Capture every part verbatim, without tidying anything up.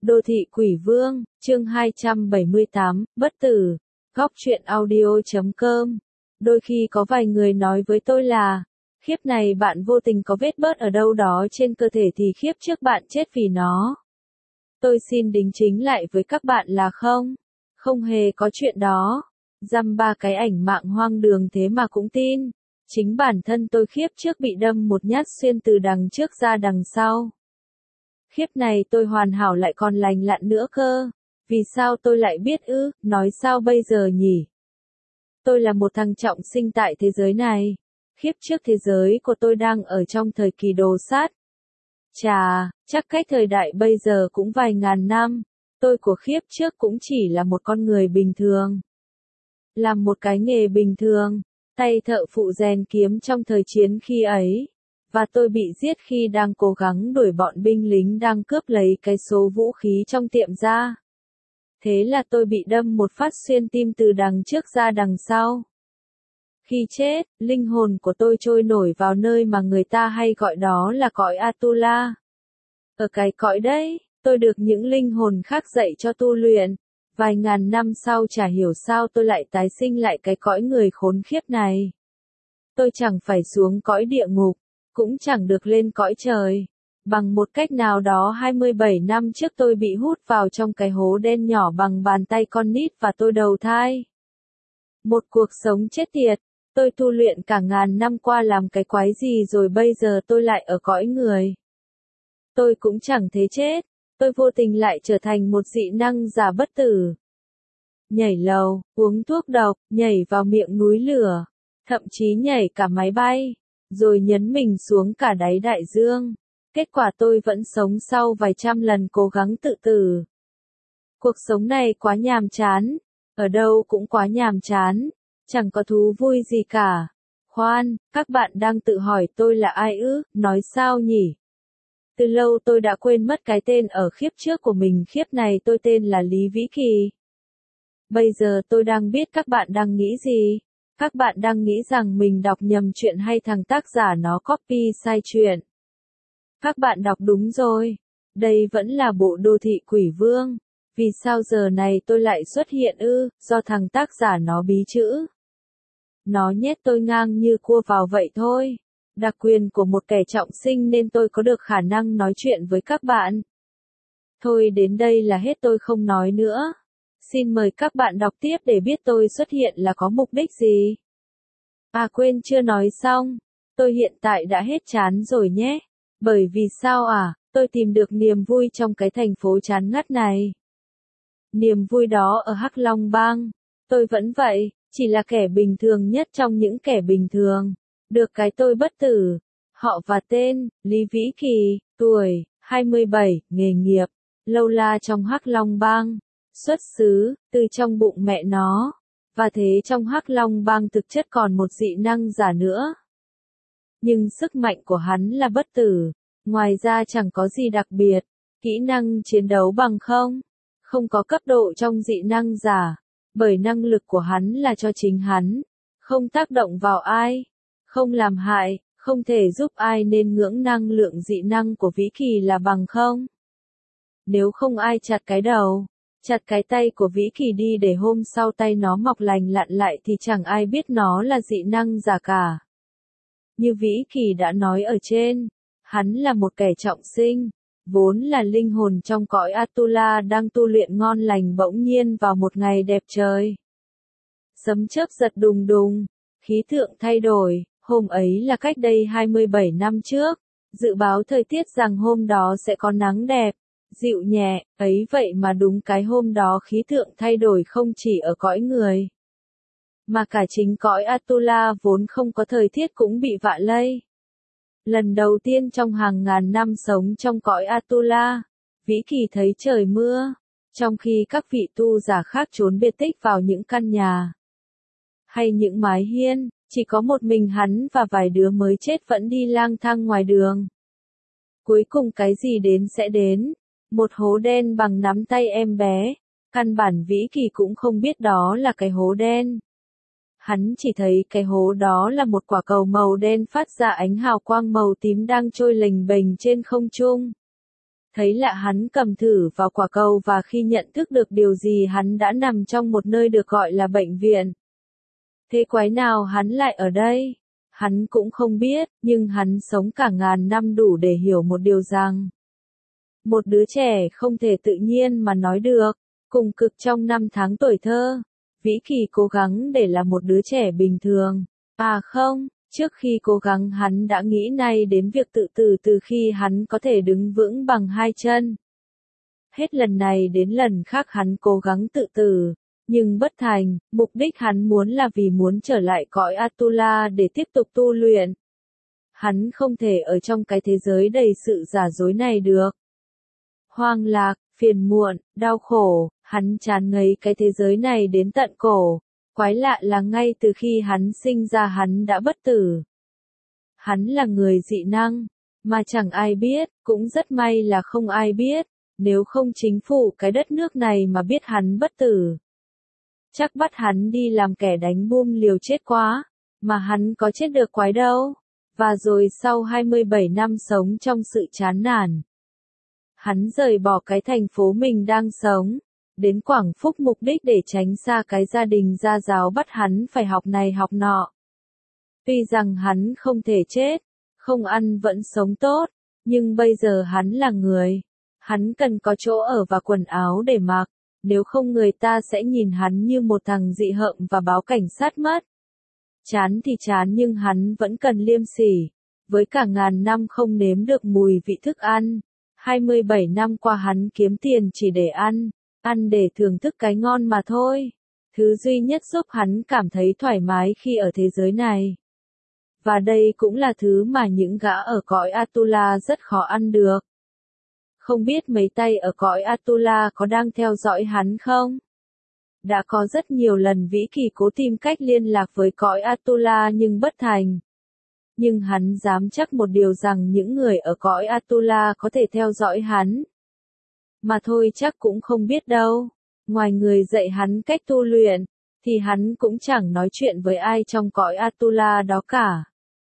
Đô thị quỷ vương, chương hai trăm bảy mươi tám, bất tử, góc truyện audio chấm com. Đôi khi có vài người nói với tôi là, khiếp này bạn vô tình có vết bớt ở đâu đó trên cơ thể thì khiếp trước bạn chết vì nó. Tôi xin đính chính lại với các bạn là không, không hề có chuyện đó. Dăm ba cái ảnh mạng hoang đường thế mà cũng tin. Chính bản thân tôi khiếp trước bị đâm một nhát xuyên từ đằng trước ra đằng sau. Khiếp này tôi hoàn hảo lại còn lành lặn nữa cơ. Vì sao tôi lại biết ư, nói sao bây giờ nhỉ? Tôi là một thằng trọng sinh tại thế giới này. Khiếp trước thế giới của tôi đang ở trong thời kỳ đồ sát. Chà, chắc cách thời đại bây giờ cũng vài ngàn năm. Tôi của khiếp trước cũng chỉ là một con người bình thường. Làm một cái nghề bình thường, tay thợ phụ rèn kiếm trong thời chiến khi ấy. Và tôi bị giết khi đang cố gắng đuổi bọn binh lính đang cướp lấy cái số vũ khí trong tiệm ra. Thế là tôi bị đâm một phát xuyên tim từ đằng trước ra đằng sau. Khi chết, linh hồn của tôi trôi nổi vào nơi mà người ta hay gọi đó là cõi Atula. Ở cái cõi đấy, tôi được những linh hồn khác dạy cho tu luyện. Vài ngàn năm sau chả hiểu sao tôi lại tái sinh lại cái cõi người khốn khiếp này. Tôi chẳng phải xuống cõi địa ngục, cũng chẳng được lên cõi trời. Bằng một cách nào đó hai mươi bảy năm trước tôi bị hút vào trong cái hố đen nhỏ bằng bàn tay con nít và tôi đầu thai. Một cuộc sống chết tiệt, tôi tu luyện cả ngàn năm qua làm cái quái gì rồi bây giờ tôi lại ở cõi người. Tôi cũng chẳng thế chết, tôi vô tình lại trở thành một dị năng giả bất tử. Nhảy lầu, uống thuốc độc, nhảy vào miệng núi lửa, thậm chí nhảy cả máy bay, rồi nhấn mình xuống cả đáy đại dương. Kết quả tôi vẫn sống sau vài trăm lần cố gắng tự tử. Cuộc sống này quá nhàm chán, ở đâu cũng quá nhàm chán, chẳng có thú vui gì cả. Khoan, các bạn đang tự hỏi tôi là ai ư, nói sao nhỉ? Từ lâu tôi đã quên mất cái tên ở khiếp trước của mình, khiếp này tôi tên là Lý Vĩ Kỳ. Bây giờ tôi đang biết các bạn đang nghĩ gì. Các bạn đang nghĩ rằng mình đọc nhầm chuyện hay thằng tác giả nó copy sai chuyện. Các bạn đọc đúng rồi. Đây vẫn là bộ Đô thị quỷ vương. Vì sao giờ này tôi lại xuất hiện ư, do thằng tác giả nó bí chữ. Nó nhét tôi ngang như cua vào vậy thôi. Đặc quyền của một kẻ trọng sinh nên tôi có được khả năng nói chuyện với các bạn. Thôi đến đây là hết, tôi không nói nữa. Xin mời các bạn đọc tiếp để biết tôi xuất hiện là có mục đích gì. À quên chưa nói xong, tôi hiện tại đã hết chán rồi nhé. Bởi vì sao à, tôi tìm được niềm vui trong cái thành phố chán ngắt này. Niềm vui đó ở Hắc Long Bang. Tôi vẫn vậy, chỉ là kẻ bình thường nhất trong những kẻ bình thường. Được cái tôi bất tử. Họ và tên, Lý Vĩ Kỳ, tuổi, hai mươi bảy, nghề nghiệp, lâu la trong Hắc Long Bang. Xuất xứ, từ trong bụng mẹ nó. Và thế trong Hắc Long Bang thực chất còn một dị năng giả nữa. Nhưng sức mạnh của hắn là bất tử. Ngoài ra chẳng có gì đặc biệt. Kỹ năng chiến đấu bằng không. Không có cấp độ trong dị năng giả. Bởi năng lực của hắn là cho chính hắn. Không tác động vào ai. Không làm hại. Không thể giúp ai nên ngưỡng năng lượng dị năng của Vĩ Kỳ là bằng không. Nếu không ai chặt cái đầu, chặt cái tay của Vĩ Kỳ đi để hôm sau tay nó mọc lành lặn lại thì chẳng ai biết nó là dị năng giả cả. Như Vĩ Kỳ đã nói ở trên, hắn là một kẻ trọng sinh, vốn là linh hồn trong cõi Atula đang tu luyện ngon lành, bỗng nhiên vào một ngày đẹp trời. Sấm chớp giật đùng đùng, khí tượng thay đổi, hôm ấy là cách đây hai mươi bảy năm trước, dự báo thời tiết rằng hôm đó sẽ có nắng đẹp, dịu nhẹ, ấy vậy mà đúng cái hôm đó khí tượng thay đổi không chỉ ở cõi người, mà cả chính cõi Atula vốn không có thời tiết cũng bị vạ lây. Lần đầu tiên trong hàng ngàn năm sống trong cõi Atula, Vĩ Kỳ thấy trời mưa, trong khi các vị tu giả khác trốn biệt tích vào những căn nhà hay những mái hiên, chỉ có một mình hắn và vài đứa mới chết vẫn đi lang thang ngoài đường. Cuối cùng cái gì đến sẽ đến, một hố đen bằng nắm tay em bé, căn bản Vĩ Kỳ cũng không biết đó là cái hố đen. Hắn chỉ thấy cái hố đó là một quả cầu màu đen phát ra ánh hào quang màu tím đang trôi lềnh bềnh trên không trung. Thấy lạ hắn cầm thử vào quả cầu và khi nhận thức được điều gì hắn đã nằm trong một nơi được gọi là bệnh viện. Thế quái nào hắn lại ở đây? Hắn cũng không biết, nhưng hắn sống cả ngàn năm đủ để hiểu một điều rằng một đứa trẻ không thể tự nhiên mà nói được, cùng cực trong năm tháng tuổi thơ. Vĩ Kỳ cố gắng để là một đứa trẻ bình thường. À không, trước khi cố gắng hắn đã nghĩ ngay đến việc tự tử từ khi hắn có thể đứng vững bằng hai chân. Hết lần này đến lần khác hắn cố gắng tự tử, nhưng bất thành, mục đích hắn muốn là vì muốn trở lại cõi Atula để tiếp tục tu luyện. Hắn không thể ở trong cái thế giới đầy sự giả dối này được. Hoang lạc, phiền muộn, đau khổ, hắn chán ngấy cái thế giới này đến tận cổ. Quái lạ là ngay từ khi hắn sinh ra hắn đã bất tử. Hắn là người dị năng, mà chẳng ai biết, cũng rất may là không ai biết, nếu không chính phủ cái đất nước này mà biết hắn bất tử. Chắc bắt hắn đi làm kẻ đánh bom liều chết quá, mà hắn có chết được quái đâu. Và rồi sau hai mươi bảy năm sống trong sự chán nản, hắn rời bỏ cái thành phố mình đang sống, đến Quảng Phúc mục đích để tránh xa cái gia đình gia giáo bắt hắn phải học này học nọ. Tuy rằng hắn không thể chết, không ăn vẫn sống tốt, nhưng bây giờ hắn là người. Hắn cần có chỗ ở và quần áo để mặc, nếu không người ta sẽ nhìn hắn như một thằng dị hợm và báo cảnh sát mất. Chán thì chán nhưng hắn vẫn cần liêm sỉ, với cả ngàn năm không nếm được mùi vị thức ăn. hai mươi bảy năm qua hắn kiếm tiền chỉ để ăn, ăn để thưởng thức cái ngon mà thôi. Thứ duy nhất giúp hắn cảm thấy thoải mái khi ở thế giới này. Và đây cũng là thứ mà những gã ở cõi Atula rất khó ăn được. Không biết mấy tay ở cõi Atula có đang theo dõi hắn không? Đã có rất nhiều lần Vĩ Kỳ cố tìm cách liên lạc với cõi Atula nhưng bất thành. Nhưng hắn dám chắc một điều rằng những người ở cõi Atula có thể theo dõi hắn. Mà thôi chắc cũng không biết đâu. Ngoài người dạy hắn cách tu luyện, thì hắn cũng chẳng nói chuyện với ai trong cõi Atula đó cả.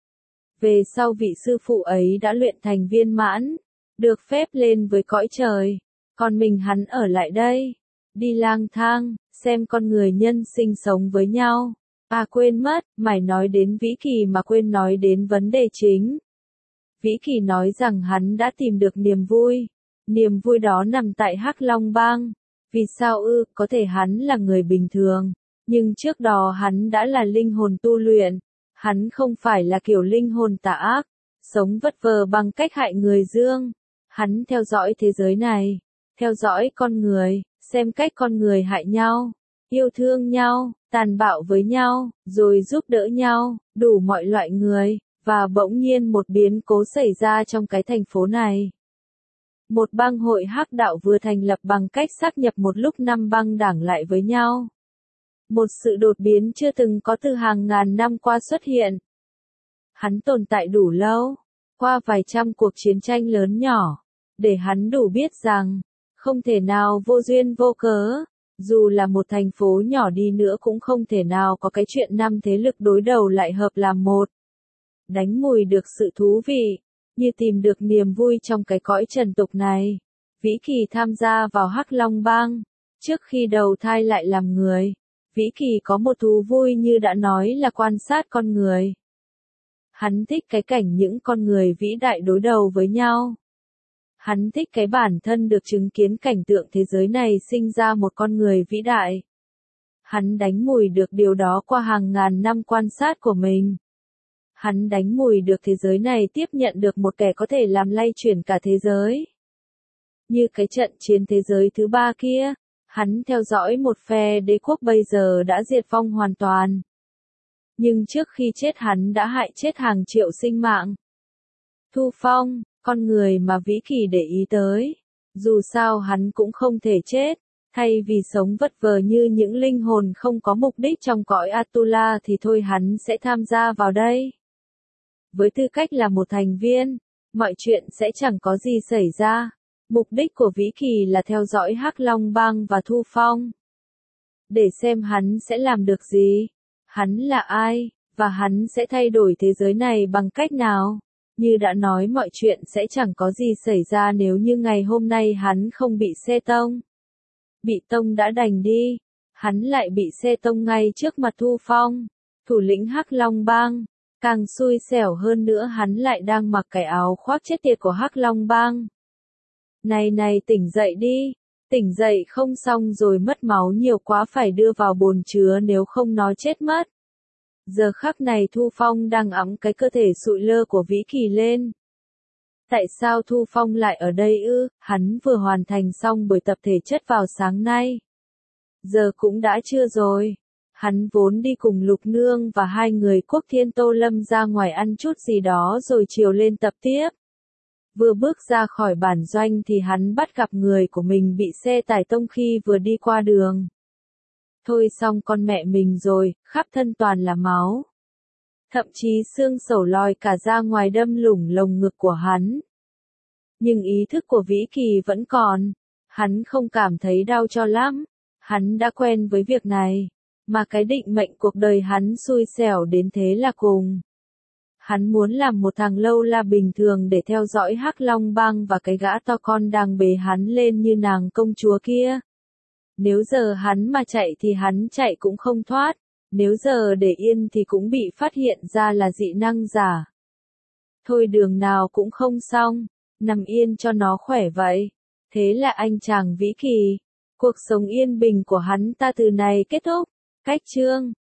Về sau vị sư phụ ấy đã luyện thành viên mãn, được phép lên với cõi trời, còn mình hắn ở lại đây, đi lang thang, xem con người nhân sinh sống với nhau. À quên mất, mày nói đến Vĩ Kỳ mà quên nói đến vấn đề chính. Vĩ Kỳ nói rằng hắn đã tìm được niềm vui. Niềm vui đó nằm tại Hắc Long Bang. Vì sao ư, có thể hắn là người bình thường, nhưng trước đó hắn đã là linh hồn tu luyện. Hắn không phải là kiểu linh hồn tà ác, sống vất vờ bằng cách hại người dương. Hắn theo dõi thế giới này, theo dõi con người, xem cách con người hại nhau, yêu thương nhau, tàn bạo với nhau, rồi giúp đỡ nhau, đủ mọi loại người, và bỗng nhiên một biến cố xảy ra trong cái thành phố này. Một bang hội hắc đạo vừa thành lập bằng cách sáp nhập một lúc năm bang đảng lại với nhau. Một sự đột biến chưa từng có từ hàng ngàn năm qua xuất hiện. Hắn tồn tại đủ lâu, qua vài trăm cuộc chiến tranh lớn nhỏ, để hắn đủ biết rằng, không thể nào vô duyên vô cớ, dù là một thành phố nhỏ đi nữa cũng không thể nào có cái chuyện năm thế lực đối đầu lại hợp làm một. Đánh mùi được sự thú vị, như tìm được niềm vui trong cái cõi trần tục này. Vĩ Kỳ tham gia vào Hắc Long Bang, trước khi đầu thai lại làm người. Vĩ Kỳ có một thú vui như đã nói là quan sát con người. Hắn thích cái cảnh những con người vĩ đại đối đầu với nhau. Hắn thích cái bản thân được chứng kiến cảnh tượng thế giới này sinh ra một con người vĩ đại. Hắn đánh mùi được điều đó qua hàng ngàn năm quan sát của mình. Hắn đánh mùi được thế giới này tiếp nhận được một kẻ có thể làm lay chuyển cả thế giới. Như cái trận chiến thế giới thứ ba kia, hắn theo dõi một phe đế quốc bây giờ đã diệt vong hoàn toàn. Nhưng trước khi chết hắn đã hại chết hàng triệu sinh mạng. Thu Phong, con người mà Vĩ Kỳ để ý tới, dù sao hắn cũng không thể chết, thay vì sống vất vờ như những linh hồn không có mục đích trong cõi Atula thì thôi hắn sẽ tham gia vào đây. Với tư cách là một thành viên, mọi chuyện sẽ chẳng có gì xảy ra. Mục đích của Vĩ Kỳ là theo dõi Hắc Long Bang và Thu Phong, để xem hắn sẽ làm được gì, hắn là ai, và hắn sẽ thay đổi thế giới này bằng cách nào. Như đã nói mọi chuyện sẽ chẳng có gì xảy ra nếu như ngày hôm nay hắn không bị xe tông. Bị tông đã đành đi, hắn lại bị xe tông ngay trước mặt Thu Phong, thủ lĩnh Hắc Long Bang. Càng xui xẻo hơn nữa hắn lại đang mặc cái áo khoác chết tiệt của Hắc Long Bang. Này này tỉnh dậy đi, tỉnh dậy không xong rồi mất máu nhiều quá phải đưa vào bồn chứa nếu không nó chết mất. Giờ khắc này Thu Phong đang ẵm cái cơ thể sụi lơ của Vĩ Kỳ lên. Tại sao Thu Phong lại ở đây ư? Hắn vừa hoàn thành xong buổi tập thể chất vào sáng nay. Giờ cũng đã trưa rồi. Hắn vốn đi cùng Lục Nương và hai người Quốc Thiên Tô Lâm ra ngoài ăn chút gì đó rồi chiều lên tập tiếp. Vừa bước ra khỏi bản doanh thì hắn bắt gặp người của mình bị xe tải tông khi vừa đi qua đường. Thôi xong con mẹ mình rồi, khắp thân toàn là máu. Thậm chí xương sẩu lòi cả ra ngoài đâm lủng lồng ngực của hắn. Nhưng ý thức của Vĩ Kỳ vẫn còn. Hắn không cảm thấy đau cho lắm. Hắn đã quen với việc này. Mà cái định mệnh cuộc đời hắn xui xẻo đến thế là cùng. Hắn muốn làm một thằng lâu la bình thường để theo dõi Hắc Long Bang và cái gã to con đang bế hắn lên như nàng công chúa kia. Nếu giờ hắn mà chạy thì hắn chạy cũng không thoát. Nếu giờ để yên thì cũng bị phát hiện ra là dị năng giả. Thôi đường nào cũng không xong. Nằm yên cho nó khỏe vậy. Thế là anh chàng Vĩ Kỳ. Cuộc sống yên bình của hắn ta từ này kết thúc. Cách chương